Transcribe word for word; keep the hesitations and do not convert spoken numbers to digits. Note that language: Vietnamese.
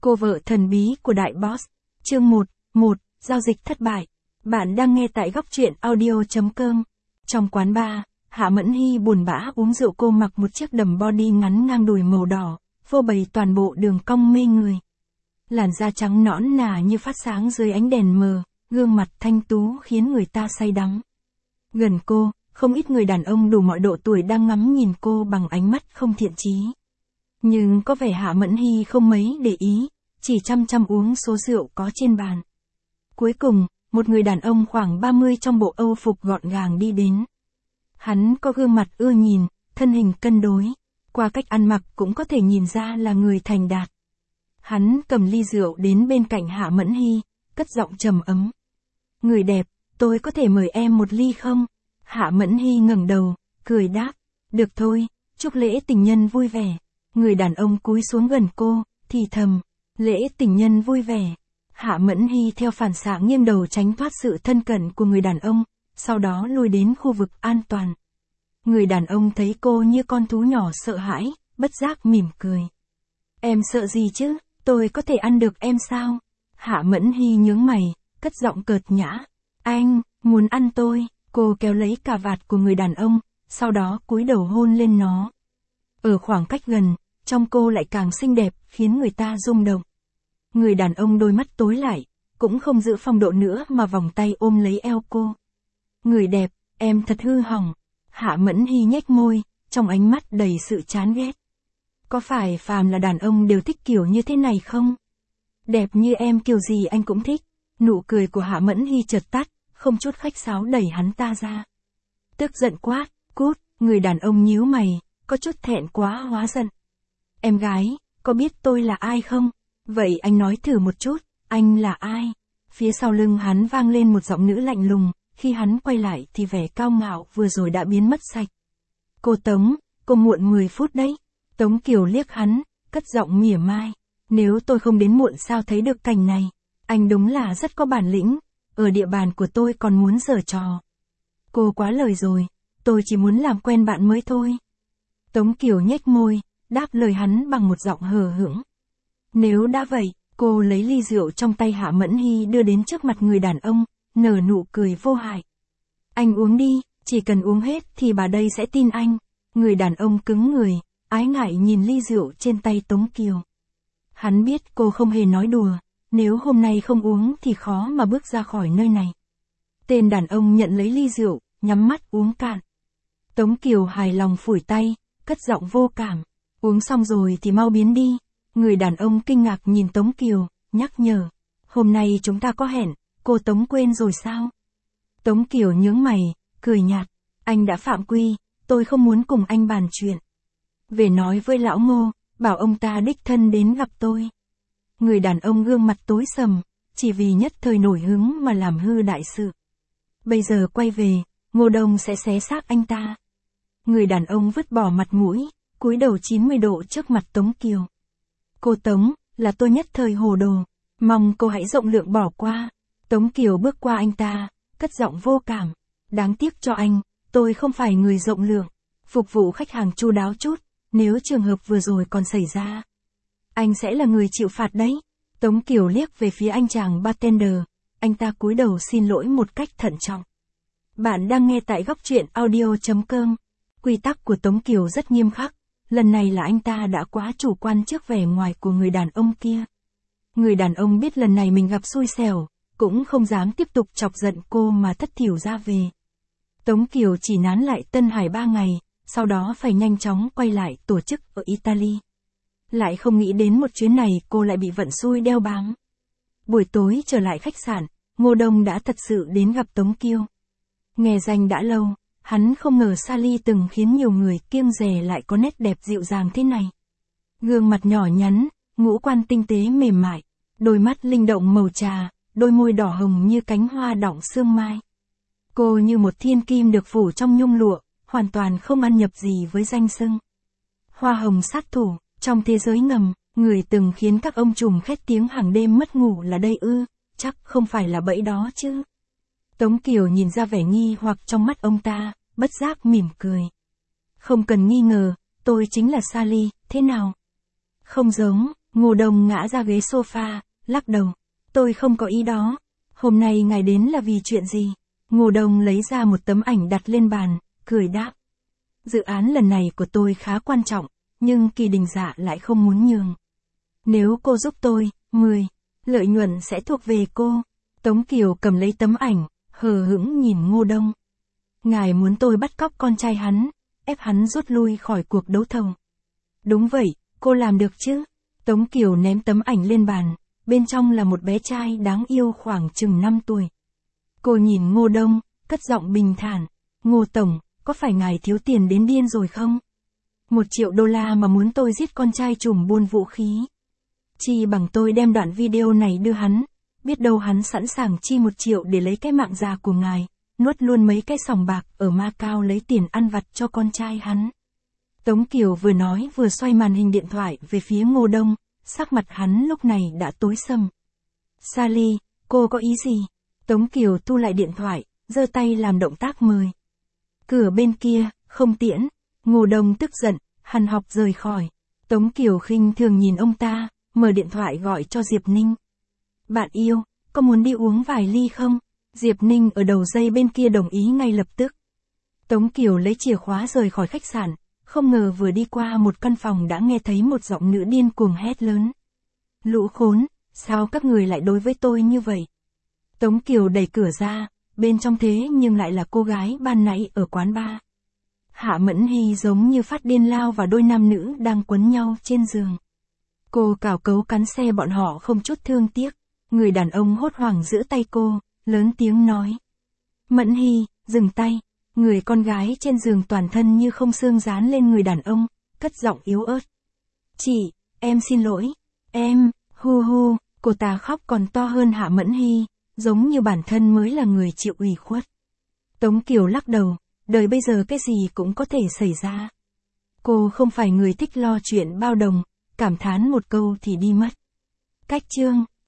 Cô vợ thần bí của đại boss. Chương một, một, giao dịch thất bại. Bạn đang nghe tại góc truyện audio chấm com. Trong quán bar, Hạ Mẫn Hy buồn bã uống rượu. Cô mặc một chiếc đầm body ngắn ngang đùi màu đỏ, phô bày toàn bộ đường cong mê người. Làn da trắng nõn nà như phát sáng dưới ánh đèn mờ, gương mặt thanh tú khiến người ta say đắm. Gần cô, không ít người đàn ông đủ mọi độ tuổi đang ngắm nhìn cô bằng ánh mắt không thiện chí. Nhưng có vẻ Hạ Mẫn Hy không mấy để ý, chỉ chăm chăm uống số rượu có trên bàn. Cuối cùng, một người đàn ông khoảng ba mươi trong bộ Âu phục gọn gàng đi đến. Hắn có gương mặt ưa nhìn, thân hình cân đối, qua cách ăn mặc cũng có thể nhìn ra là người thành đạt. Hắn cầm ly rượu đến bên cạnh Hạ Mẫn Hy, cất giọng trầm ấm. Người đẹp, tôi có thể mời em một ly không? Hạ Mẫn Hy ngẩng đầu, cười đáp. Được thôi, chúc lễ tình nhân vui vẻ. Người đàn ông cúi xuống gần cô, thì thầm. Lễ tình nhân vui vẻ. Hạ Mẫn Hy theo phản xạ nghiêng đầu tránh thoát sự thân cận của người đàn ông, sau đó lui đến khu vực an toàn. Người đàn ông thấy cô như con thú nhỏ sợ hãi, bất giác mỉm cười. Em sợ gì chứ, tôi có thể ăn được em sao? Hạ Mẫn Hy nhướng mày, cất giọng cợt nhã. Anh, muốn ăn tôi? Cô kéo lấy cà vạt của người đàn ông, sau đó cúi đầu hôn lên nó. Ở khoảng cách gần, trong cô lại càng xinh đẹp, khiến người ta rung động. Người đàn ông đôi mắt tối lại, cũng không giữ phong độ nữa mà vòng tay ôm lấy eo cô. Người đẹp, em thật hư hỏng. Hạ Mẫn Hy nhếch môi, trong ánh mắt đầy sự chán ghét. Có phải phàm là đàn ông đều thích kiểu như thế này không? Đẹp như em kiểu gì anh cũng thích. Nụ cười của Hạ Mẫn Hy chợt tắt, không chút khách sáo đẩy hắn ta ra. Tức giận quát, cút, người đàn ông nhíu mày, có chút thẹn quá hóa giận. Em gái, có biết tôi là ai không? Vậy anh nói thử một chút, anh là ai? Phía sau lưng hắn vang lên một giọng nữ lạnh lùng, khi hắn quay lại thì vẻ cao ngạo vừa rồi đã biến mất sạch. Cô Tống, cô muộn mười phút đấy. Tống Kiều liếc hắn, cất giọng mỉa mai. Nếu tôi không đến muộn sao thấy được cảnh này? Anh đúng là rất có bản lĩnh, ở địa bàn của tôi còn muốn giở trò. Cô quá lời rồi, tôi chỉ muốn làm quen bạn mới thôi. Tống Kiều nhếch môi, đáp lời hắn bằng một giọng hờ hững. Nếu đã vậy, cô lấy ly rượu trong tay Hạ Mẫn Hy đưa đến trước mặt người đàn ông, nở nụ cười vô hại. Anh uống đi, chỉ cần uống hết thì bà đây sẽ tin anh. Người đàn ông cứng người, ái ngại nhìn ly rượu trên tay Tống Kiều. Hắn biết cô không hề nói đùa, nếu hôm nay không uống thì khó mà bước ra khỏi nơi này. Tên đàn ông nhận lấy ly rượu, nhắm mắt uống cạn. Tống Kiều hài lòng phủi tay, cất giọng vô cảm. Uống xong rồi thì mau biến đi. Người đàn ông kinh ngạc nhìn Tống Kiều, nhắc nhở. Hôm nay chúng ta có hẹn, cô Tống quên rồi sao? Tống Kiều nhướng mày, cười nhạt. Anh đã phạm quy, tôi không muốn cùng anh bàn chuyện. Về nói với lão Ngô, bảo ông ta đích thân đến gặp tôi. Người đàn ông gương mặt tối sầm, chỉ vì nhất thời nổi hứng mà làm hư đại sự. Bây giờ quay về, Ngô Đông sẽ xé xác anh ta. Người đàn ông vứt bỏ mặt mũi, cúi đầu chín mươi độ trước mặt Tống Kiều. Cô Tống, là tôi nhất thời hồ đồ, mong cô hãy rộng lượng bỏ qua. Tống Kiều bước qua anh ta, cất giọng vô cảm. Đáng tiếc cho anh, tôi không phải người rộng lượng, phục vụ khách hàng chu đáo chút, nếu trường hợp vừa rồi còn xảy ra. Anh sẽ là người chịu phạt đấy. Tống Kiều liếc về phía anh chàng bartender, anh ta cúi đầu xin lỗi một cách thận trọng. Bạn đang nghe tại góc truyện audio chấm com. Quy tắc của Tống Kiều rất nghiêm khắc, lần này là anh ta đã quá chủ quan trước vẻ ngoài của người đàn ông kia. Người đàn ông biết lần này mình gặp xui xẻo, cũng không dám tiếp tục chọc giận cô mà thất thểu ra về. Tống Kiều chỉ nán lại Tân Hải ba ngày, sau đó phải nhanh chóng quay lại tổ chức ở Italy. Lại không nghĩ đến một chuyến này cô lại bị vận xui đeo bám. Buổi tối trở lại khách sạn, Ngô Đông đã thật sự đến gặp Tống Kiều. Nghe danh đã lâu, hắn không ngờ Sally từng khiến nhiều người kiêng dè lại có nét đẹp dịu dàng thế này. Gương mặt nhỏ nhắn, ngũ quan tinh tế mềm mại, đôi mắt linh động màu trà, đôi môi đỏ hồng như cánh hoa đọng sương mai. Cô như một thiên kim được phủ trong nhung lụa, hoàn toàn không ăn nhập gì với danh xưng. Hoa hồng sát thủ, trong thế giới ngầm, người từng khiến các ông trùm khét tiếng hàng đêm mất ngủ là đây ư, chắc không phải là bẫy đó chứ. Tống Kiều nhìn ra vẻ nghi hoặc trong mắt ông ta, bất giác mỉm cười. Không cần nghi ngờ, tôi chính là Sally, thế nào? Không giống, Ngô Đông ngã ra ghế sofa, lắc đầu. Tôi không có ý đó. Hôm nay ngài đến là vì chuyện gì? Ngô Đông lấy ra một tấm ảnh đặt lên bàn, cười đáp. Dự án lần này của tôi khá quan trọng, nhưng Kỳ Đình Dạ lại không muốn nhường. Nếu cô giúp tôi, mười, lợi nhuận sẽ thuộc về cô. Tống Kiều cầm lấy tấm ảnh, hờ hững nhìn Ngô Đông. Ngài muốn tôi bắt cóc con trai hắn, ép hắn rút lui khỏi cuộc đấu thầu. Đúng vậy, cô làm được chứ? Tống Kiều ném tấm ảnh lên bàn, bên trong là một bé trai đáng yêu khoảng chừng năm tuổi. Cô nhìn Ngô Đông, cất giọng bình thản. Ngô Tổng, có phải ngài thiếu tiền đến điên rồi không? Một triệu đô la mà muốn tôi giết con trai trùm buôn vũ khí. Chi bằng tôi đem đoạn video này đưa hắn, biết đâu hắn sẵn sàng chi một triệu để lấy cái mạng già của ngài, nuốt luôn mấy cái sòng bạc ở Macau lấy tiền ăn vặt cho con trai hắn. Tống Kiều vừa nói vừa xoay màn hình điện thoại về phía Ngô Đông, sắc mặt hắn lúc này đã tối sầm. Sally, cô có ý gì? Tống Kiều thu lại điện thoại, giơ tay làm động tác mời. Cửa bên kia, không tiễn. Ngô Đông tức giận, hằn học rời khỏi. Tống Kiều khinh thường nhìn ông ta, mở điện thoại gọi cho Diệp Ninh. Bạn yêu, có muốn đi uống vài ly không? Diệp Ninh ở đầu dây bên kia đồng ý ngay lập tức. Tống Kiều lấy chìa khóa rời khỏi khách sạn, không ngờ vừa đi qua một căn phòng đã nghe thấy một giọng nữ điên cuồng hét lớn. Lũ khốn, sao các người lại đối với tôi như vậy? Tống Kiều đẩy cửa ra, bên trong thế nhưng lại là cô gái ban nãy ở quán bar. Hạ Mẫn Hy giống như phát điên lao vào đôi nam nữ đang quấn nhau trên giường. Cô cào cấu cắn xe bọn họ không chút thương tiếc. Người đàn ông hốt hoảng giữ tay cô, lớn tiếng nói. Mẫn Hy, dừng tay. Người con gái trên giường toàn thân như không xương dán lên người đàn ông, cất giọng yếu ớt. Chị, em xin lỗi. Em, hu hu, cô ta khóc còn to hơn Hạ Mẫn Hy, giống như bản thân mới là người chịu ủy khuất. Tống Kiều lắc đầu, đời bây giờ cái gì cũng có thể xảy ra. Cô không phải người thích lo chuyện bao đồng, cảm thán một câu thì đi mất. Cách chương